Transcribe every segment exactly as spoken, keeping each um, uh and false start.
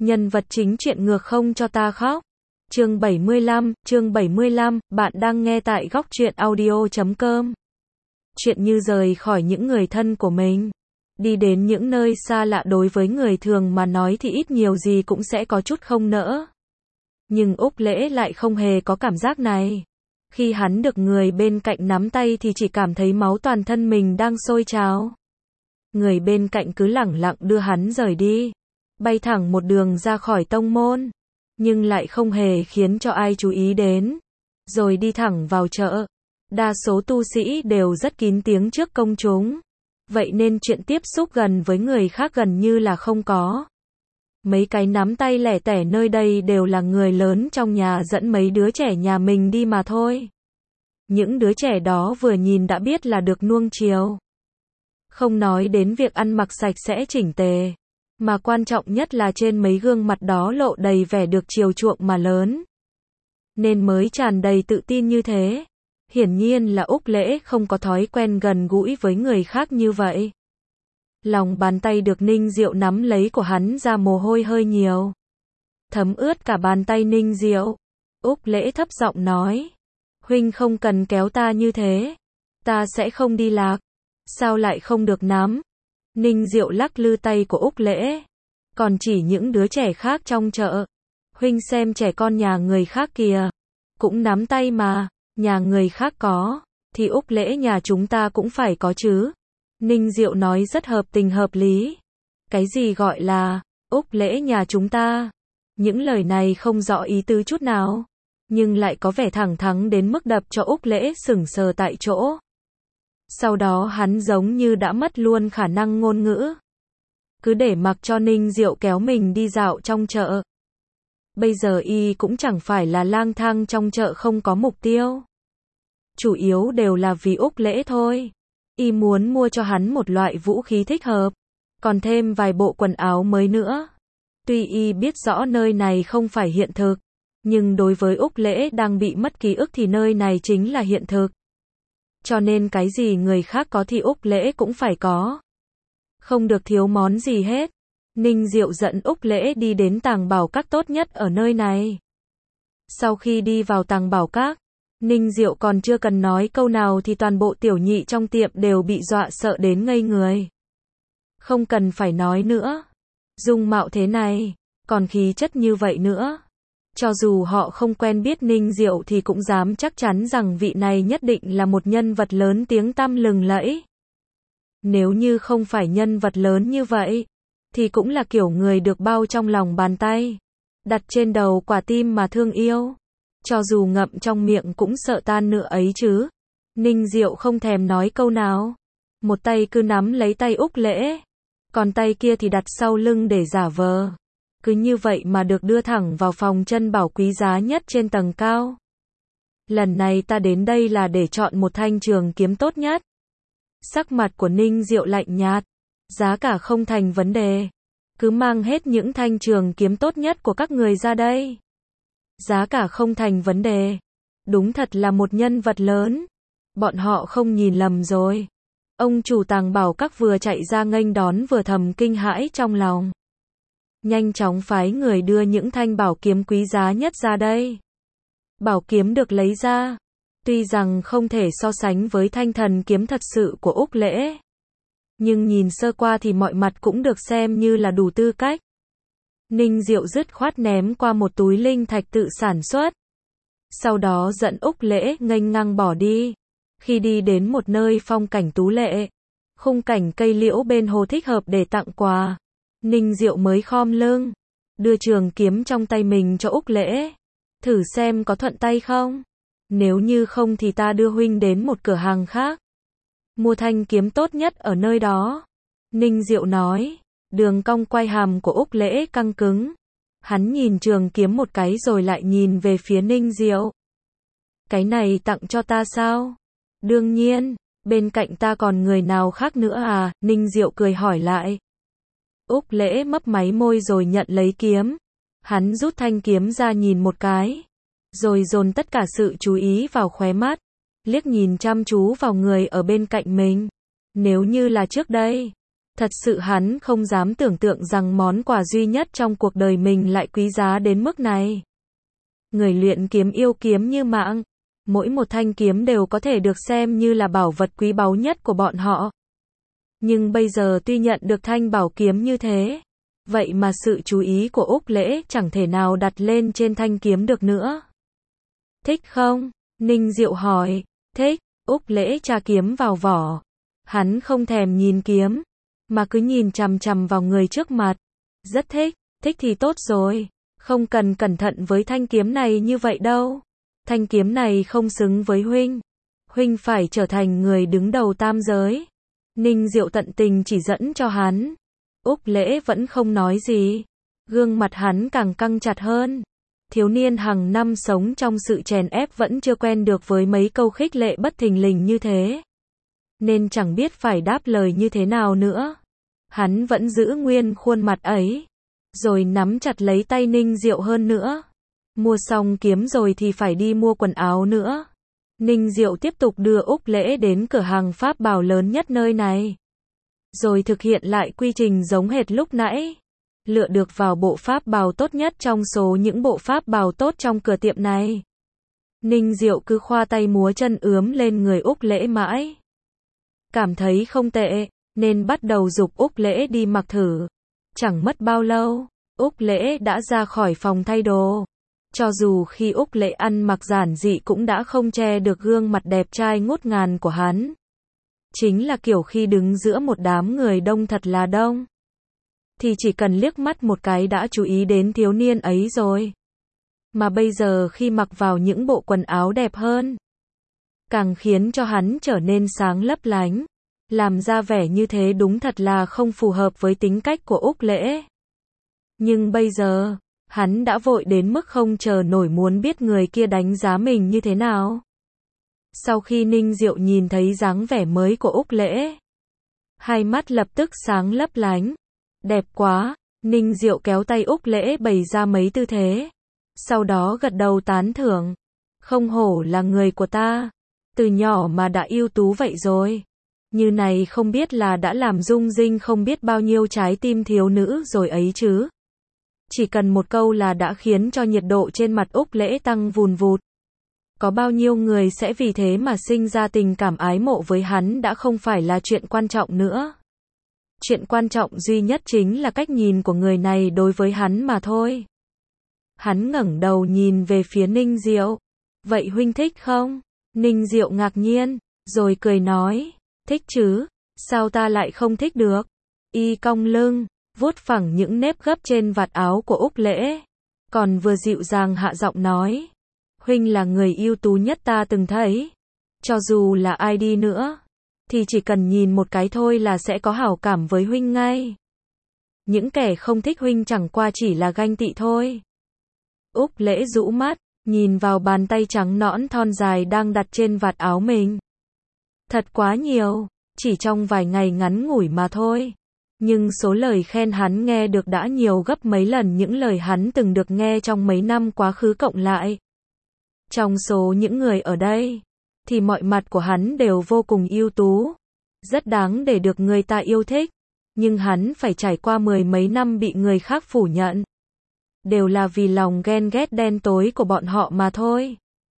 Nhân vật chính chuyện ngược không cho ta khóc. Chương bảy mươi lăm, chương bảy mươi lăm, bạn đang nghe tại góc truyện audio chấm com. Chuyện như rời khỏi những người thân của mình, đi đến những nơi xa lạ đối với người thường mà nói thì ít nhiều gì cũng sẽ có chút không nỡ. Nhưng Úc Lễ lại không hề có cảm giác này. Khi hắn được người bên cạnh nắm tay thì chỉ cảm thấy máu toàn thân mình đang sôi trào. Người bên cạnh cứ lẳng lặng đưa hắn rời đi, bay thẳng một đường ra khỏi tông môn, nhưng lại không hề khiến cho ai chú ý đến. Rồi đi thẳng vào chợ. Đa số tu sĩ đều rất kín tiếng trước công chúng, vậy nên chuyện tiếp xúc gần với người khác gần như là không có. Mấy cái nắm tay lẻ tẻ nơi đây đều là người lớn trong nhà dẫn mấy đứa trẻ nhà mình đi mà thôi. Những đứa trẻ đó vừa nhìn đã biết là được nuông chiều. Không nói đến việc ăn mặc sạch sẽ chỉnh tề, mà quan trọng nhất là trên mấy gương mặt đó lộ đầy vẻ được chiều chuộng mà lớn, nên mới tràn đầy tự tin như thế. Hiển nhiên là Úc Lễ không có thói quen gần gũi với người khác như vậy. Lòng bàn tay được Ninh Diệu nắm lấy của hắn ra mồ hôi hơi nhiều, thấm ướt cả bàn tay Ninh Diệu. Úc Lễ thấp giọng nói, huynh không cần kéo ta như thế, ta sẽ không đi lạc. Sao lại không được nắm? Ninh Diệu lắc lư tay của Úc Lễ, còn chỉ những đứa trẻ khác trong chợ. Huynh xem trẻ con nhà người khác kìa, cũng nắm tay mà, nhà người khác có, thì Úc Lễ nhà chúng ta cũng phải có chứ. Ninh Diệu nói rất hợp tình hợp lý. Cái gì gọi là Úc Lễ nhà chúng ta? Những lời này không rõ ý tứ chút nào, nhưng lại có vẻ thẳng thắn đến mức đập cho Úc Lễ sững sờ tại chỗ. Sau đó hắn giống như đã mất luôn khả năng ngôn ngữ, cứ để mặc cho Ninh Diệu kéo mình đi dạo trong chợ. Bây giờ y cũng chẳng phải là lang thang trong chợ không có mục tiêu, chủ yếu đều là vì Úc Lễ thôi. Y muốn mua cho hắn một loại vũ khí thích hợp, còn thêm vài bộ quần áo mới nữa. Tuy y biết rõ nơi này không phải hiện thực, nhưng đối với Úc Lễ đang bị mất ký ức thì nơi này chính là hiện thực. Cho nên cái gì người khác có thì Úc Lễ cũng phải có, không được thiếu món gì hết. Ninh Diệu dẫn Úc Lễ đi đến tàng bảo các tốt nhất ở nơi này. Sau khi đi vào tàng bảo các, Ninh Diệu còn chưa cần nói câu nào thì toàn bộ tiểu nhị trong tiệm đều bị dọa sợ đến ngây người. Không cần phải nói nữa, dung mạo thế này, còn khí chất như vậy nữa, cho dù họ không quen biết Ninh Diệu thì cũng dám chắc chắn rằng vị này nhất định là một nhân vật lớn tiếng tăm lừng lẫy. Nếu như không phải nhân vật lớn như vậy, thì cũng là kiểu người được bao trong lòng bàn tay, đặt trên đầu quả tim mà thương yêu. Cho dù ngậm trong miệng cũng sợ tan nữa ấy chứ. Ninh Diệu không thèm nói câu nào, một tay cứ nắm lấy tay Úc Lễ, còn tay kia thì đặt sau lưng để giả vờ. Cứ như vậy mà được đưa thẳng vào phòng chân bảo quý giá nhất trên tầng cao. Lần này ta đến đây là để chọn một thanh trường kiếm tốt nhất. Sắc mặt của Ninh Diệu lạnh nhạt, giá cả không thành vấn đề, cứ mang hết những thanh trường kiếm tốt nhất của các người ra đây. Giá cả không thành vấn đề, đúng thật là một nhân vật lớn. Bọn họ không nhìn lầm rồi. Ông chủ tàng bảo các vừa chạy ra nghênh đón vừa thầm kinh hãi trong lòng, nhanh chóng phái người đưa những thanh bảo kiếm quý giá nhất ra đây. Bảo kiếm được lấy ra, tuy rằng không thể so sánh với thanh thần kiếm thật sự của Úc Lễ, nhưng nhìn sơ qua thì mọi mặt cũng được xem như là đủ tư cách. Ninh Diệu dứt khoát ném qua một túi linh thạch tự sản xuất, sau đó dẫn Úc Lễ nghênh ngang bỏ đi. Khi đi đến một nơi phong cảnh tú lệ, khung cảnh cây liễu bên hồ thích hợp để tặng quà, Ninh Diệu mới khom lưng, đưa trường kiếm trong tay mình cho Úc Lễ. Thử xem có thuận tay không? Nếu như không thì ta đưa huynh đến một cửa hàng khác, mua thanh kiếm tốt nhất ở nơi đó. Ninh Diệu nói. Đường cong quai hàm của Úc Lễ căng cứng. Hắn nhìn trường kiếm một cái rồi lại nhìn về phía Ninh Diệu. Cái này tặng cho ta sao? Đương nhiên, bên cạnh ta còn người nào khác nữa à? Ninh Diệu cười hỏi lại. Úc Lễ mấp máy môi rồi nhận lấy kiếm. Hắn rút thanh kiếm ra nhìn một cái, rồi dồn tất cả sự chú ý vào khóe mắt, liếc nhìn chăm chú vào người ở bên cạnh mình. Nếu như là trước đây, Thật sự hắn không dám tưởng tượng rằng món quà duy nhất trong cuộc đời mình lại quý giá đến mức này. Người luyện kiếm yêu kiếm như mạng, mỗi một thanh kiếm đều có thể được xem như là bảo vật quý báu nhất của bọn họ. Nhưng bây giờ tuy nhận được thanh bảo kiếm như thế, vậy mà sự chú ý của Úc Lễ chẳng thể nào đặt lên trên thanh kiếm được nữa. Thích không? Ninh Diệu hỏi. Thích. Úc Lễ tra kiếm vào vỏ. Hắn không thèm nhìn kiếm, mà cứ nhìn chằm chằm vào người trước mặt. Rất thích. Thích thì tốt rồi. Không cần cẩn thận với thanh kiếm này như vậy đâu. Thanh kiếm này không xứng với huynh. Huynh phải trở thành người đứng đầu tam giới. Ninh Diệu tận tình chỉ dẫn cho hắn. Úc Lễ vẫn không nói gì. Gương mặt hắn càng căng chặt hơn. Thiếu niên hàng năm sống trong sự chèn ép vẫn chưa quen được với mấy câu khích lệ bất thình lình như thế. Nên chẳng biết phải đáp lời như thế nào nữa. Hắn vẫn giữ nguyên khuôn mặt ấy. Rồi nắm chặt lấy tay Ninh Diệu hơn nữa. Mua xong kiếm rồi thì phải đi mua quần áo nữa. Ninh Diệu tiếp tục đưa Úc Lễ đến cửa hàng pháp bảo lớn nhất nơi này. Rồi thực hiện lại quy trình giống hệt lúc nãy. Lựa được vào bộ pháp bào tốt nhất trong số những bộ pháp bào tốt trong cửa tiệm này. Ninh Diệu cứ khoa tay múa chân ướm lên người Úc Lễ mãi. Cảm thấy không tệ, nên bắt đầu giục Úc Lễ đi mặc thử. Chẳng mất bao lâu, Úc Lễ đã ra khỏi phòng thay đồ. Cho dù khi Úc Lễ ăn mặc giản dị cũng đã không che được gương mặt đẹp trai ngút ngàn của hắn. Chính là kiểu khi đứng giữa một đám người đông thật là đông. Thì chỉ cần liếc mắt một cái đã chú ý đến thiếu niên ấy rồi. Mà bây giờ khi mặc vào những bộ quần áo đẹp hơn, càng khiến cho hắn trở nên sáng lấp lánh. Làm ra vẻ như thế đúng thật là không phù hợp với tính cách của Úc Lễ. Nhưng bây giờ, hắn đã vội đến mức không chờ nổi muốn biết người kia đánh giá mình như thế nào. Sau khi Ninh Diệu nhìn thấy dáng vẻ mới của Úc Lễ, hai mắt lập tức sáng lấp lánh. Đẹp quá. Ninh Diệu kéo tay Úc Lễ bày ra mấy tư thế. Sau đó gật đầu tán thưởng. Không hổ là người của ta. Từ nhỏ mà đã ưu tú vậy rồi. Như này không biết là đã làm rung rinh không biết bao nhiêu trái tim thiếu nữ rồi ấy chứ. Chỉ cần một câu là đã khiến cho nhiệt độ trên mặt Úc Lễ tăng vùn vụt. Có bao nhiêu người sẽ vì thế mà sinh ra tình cảm ái mộ với hắn đã không phải là chuyện quan trọng nữa. Chuyện quan trọng duy nhất chính là cách nhìn của người này đối với hắn mà thôi. Hắn ngẩng đầu nhìn về phía Ninh Diệu. Vậy huynh thích không? Ninh Diệu ngạc nhiên, rồi cười nói. Thích chứ, sao ta lại không thích được? Y cong lưng, vuốt phẳng những nếp gấp trên vạt áo của Úc Lễ. Còn vừa dịu dàng hạ giọng nói. Huynh là người ưu tú nhất ta từng thấy. Cho dù là ai đi nữa, thì chỉ cần nhìn một cái thôi là sẽ có hảo cảm với huynh ngay. Những kẻ không thích huynh chẳng qua chỉ là ganh tị thôi. Úc Lễ rũ mắt, nhìn vào bàn tay trắng nõn thon dài đang đặt trên vạt áo mình. Thật quá nhiều, chỉ trong vài ngày ngắn ngủi mà thôi. Nhưng số lời khen hắn nghe được đã nhiều gấp mấy lần những lời hắn từng được nghe trong mấy năm quá khứ cộng lại. Trong số những người ở đây, thì mọi mặt của hắn đều vô cùng ưu tú. Rất đáng để được người ta yêu thích. Nhưng hắn phải trải qua mười mấy năm bị người khác phủ nhận. Đều là vì lòng ghen ghét đen tối của bọn họ mà thôi.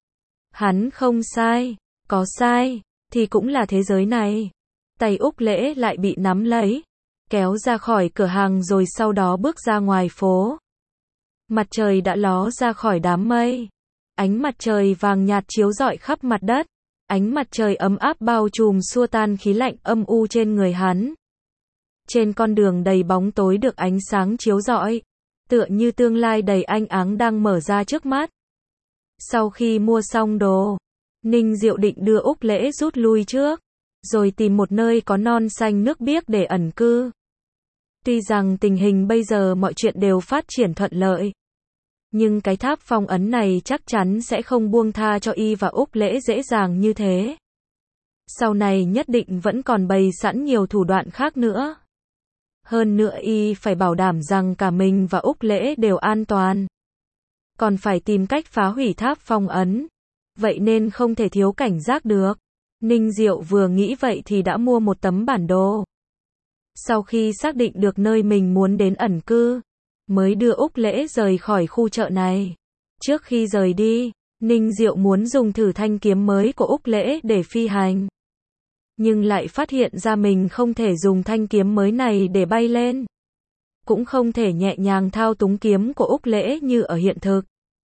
Hắn không sai, có sai, thì cũng là thế giới này. Tay Úc Lễ lại bị nắm lấy, kéo ra khỏi cửa hàng rồi sau đó bước ra ngoài phố. Mặt trời đã ló ra khỏi đám mây. Ánh mặt trời vàng nhạt chiếu rọi khắp mặt đất. Ánh mặt trời ấm áp bao trùm xua tan khí lạnh âm u trên người hắn. Trên con đường đầy bóng tối được ánh sáng chiếu rọi, tựa như tương lai đầy ánh áng đang mở ra trước mắt. Sau khi mua xong đồ, Ninh Diệu định đưa Úc Lễ rút lui trước, rồi tìm một nơi có non xanh nước biếc để ẩn cư. Tuy rằng tình hình bây giờ mọi chuyện đều phát triển thuận lợi, nhưng cái tháp phong ấn này chắc chắn sẽ không buông tha cho y và Úc Lễ dễ dàng như thế. Sau này nhất định vẫn còn bày sẵn nhiều thủ đoạn khác nữa. Hơn nữa y phải bảo đảm rằng cả mình và Úc Lễ đều an toàn. Còn phải tìm cách phá hủy tháp phong ấn. Vậy nên không thể thiếu cảnh giác được. Ninh Diệu vừa nghĩ vậy thì đã mua một tấm bản đồ. Sau khi xác định được nơi mình muốn đến ẩn cư, mới đưa Úc Lễ rời khỏi khu chợ này. Trước khi rời đi, Ninh Diệu muốn dùng thử thanh kiếm mới của Úc Lễ để phi hành. Nhưng lại phát hiện ra mình không thể dùng thanh kiếm mới này để bay lên. Cũng không thể nhẹ nhàng thao túng kiếm của Úc Lễ như ở hiện thực.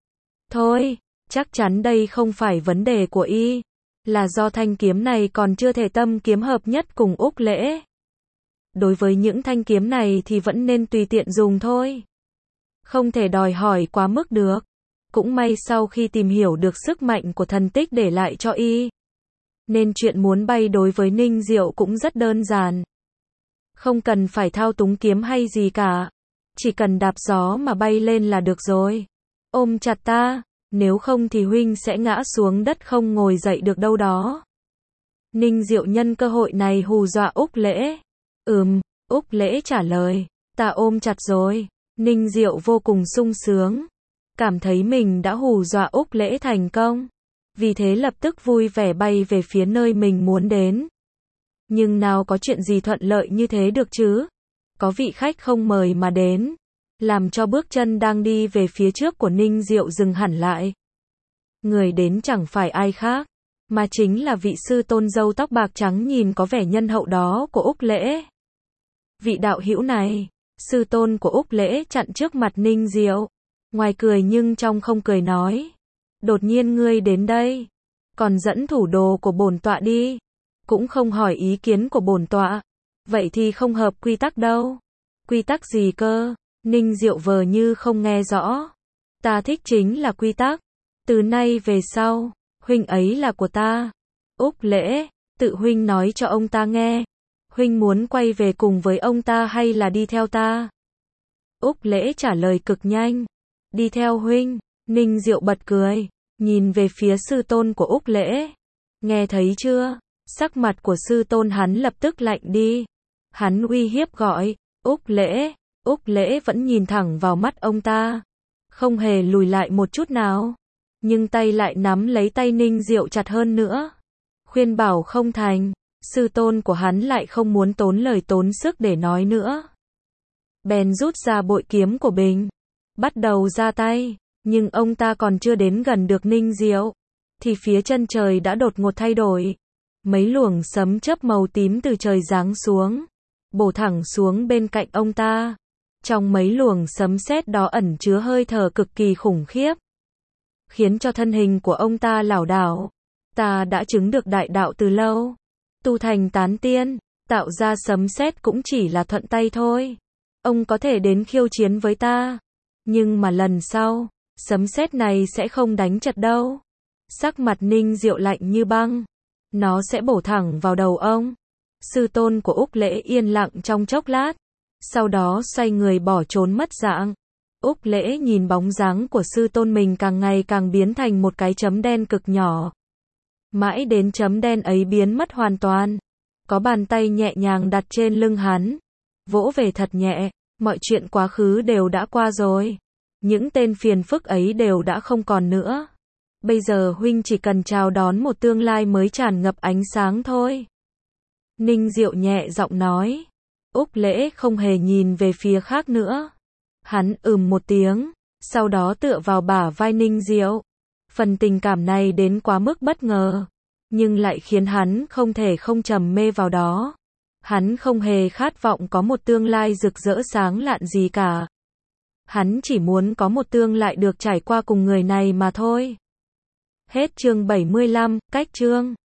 Thôi, chắc chắn đây không phải vấn đề của y, là do thanh kiếm này còn chưa thể tâm kiếm hợp nhất cùng Úc Lễ. Đối với những thanh kiếm này thì vẫn nên tùy tiện dùng thôi. Không thể đòi hỏi quá mức được. Cũng may sau khi tìm hiểu được sức mạnh của thần tích để lại cho y, nên chuyện muốn bay đối với Ninh Diệu cũng rất đơn giản. Không cần phải thao túng kiếm hay gì cả. Chỉ cần đạp gió mà bay lên là được rồi. Ôm chặt ta, nếu không thì huynh sẽ ngã xuống đất không ngồi dậy được đâu đó. Ninh Diệu nhân cơ hội này hù dọa Úc Lễ. Ừm, Úc Lễ trả lời, ta ôm chặt rồi. Ninh Diệu vô cùng sung sướng. Cảm thấy mình đã hù dọa Úc Lễ thành công. Vì thế lập tức vui vẻ bay về phía nơi mình muốn đến. Nhưng nào có chuyện gì thuận lợi như thế được chứ? Có vị khách không mời mà đến, làm cho bước chân đang đi về phía trước của Ninh Diệu dừng hẳn lại. Người đến chẳng phải ai khác, mà chính là vị sư tôn râu tóc bạc trắng nhìn có vẻ nhân hậu đó của Úc Lễ. Vị đạo hữu này, sư tôn của Úc Lễ chặn trước mặt Ninh Diệu. Ngoài cười nhưng trong không cười nói. Đột nhiên ngươi đến đây, còn dẫn thủ đồ của bổn tọa đi. Cũng không hỏi ý kiến của bổn tọa. Vậy thì không hợp quy tắc đâu. Quy tắc gì cơ? Ninh Diệu vờ như không nghe rõ. Ta thích chính là quy tắc. Từ nay về sau, huynh ấy là của ta. Úc Lễ, tự huynh nói cho ông ta nghe. Huynh muốn quay về cùng với ông ta hay là đi theo ta? Úc Lễ trả lời cực nhanh. Đi theo huynh. Ninh Diệu bật cười, nhìn về phía sư tôn của Úc Lễ. Nghe thấy chưa? Sắc mặt của sư tôn hắn lập tức lạnh đi. Hắn uy hiếp gọi, Úc Lễ. Úc Lễ vẫn nhìn thẳng vào mắt ông ta, không hề lùi lại một chút nào. Nhưng tay lại nắm lấy tay Ninh Diệu chặt hơn nữa. Khuyên bảo không thành, sư tôn của hắn lại không muốn tốn lời tốn sức để nói nữa. Bèn rút ra bội kiếm của mình, bắt đầu ra tay. Nhưng ông ta còn chưa đến gần được Ninh Diệu, thì phía chân trời đã đột ngột thay đổi. Mấy luồng sấm chớp màu tím từ trời giáng xuống, bổ thẳng xuống bên cạnh ông ta. Trong mấy luồng sấm sét đó ẩn chứa hơi thở cực kỳ khủng khiếp, khiến cho thân hình của ông ta lảo đảo. Ta đã chứng được đại đạo từ lâu, tu thành tán tiên, tạo ra sấm sét cũng chỉ là thuận tay thôi. Ông có thể đến khiêu chiến với ta, nhưng mà lần sau, sấm sét này sẽ không đánh chật đâu. Sắc mặt Ninh Diệu lạnh như băng. Nó sẽ bổ thẳng vào đầu ông. Sư tôn của Úc Lễ yên lặng trong chốc lát, sau đó xoay người bỏ trốn mất dạng. Úc Lễ nhìn bóng dáng của sư tôn mình càng ngày càng biến thành một cái chấm đen cực nhỏ. Mãi đến chấm đen ấy biến mất hoàn toàn. Có bàn tay nhẹ nhàng đặt trên lưng hắn, vỗ về thật nhẹ. Mọi chuyện quá khứ đều đã qua rồi. Những tên phiền phức ấy đều đã không còn nữa. Bây giờ huynh chỉ cần chào đón một tương lai mới tràn ngập ánh sáng thôi. Ninh Diệu nhẹ giọng nói. Úc Lễ không hề nhìn về phía khác nữa. Hắn ừm một tiếng, sau đó tựa vào bả vai Ninh Diệu. Phần tình cảm này đến quá mức bất ngờ, nhưng lại khiến hắn không thể không trầm mê vào đó. Hắn không hề khát vọng có một tương lai rực rỡ sáng lạn gì cả. Hắn chỉ muốn có một tương lai được trải qua cùng người này mà thôi. Hết chương bảy mươi lăm, cách chương.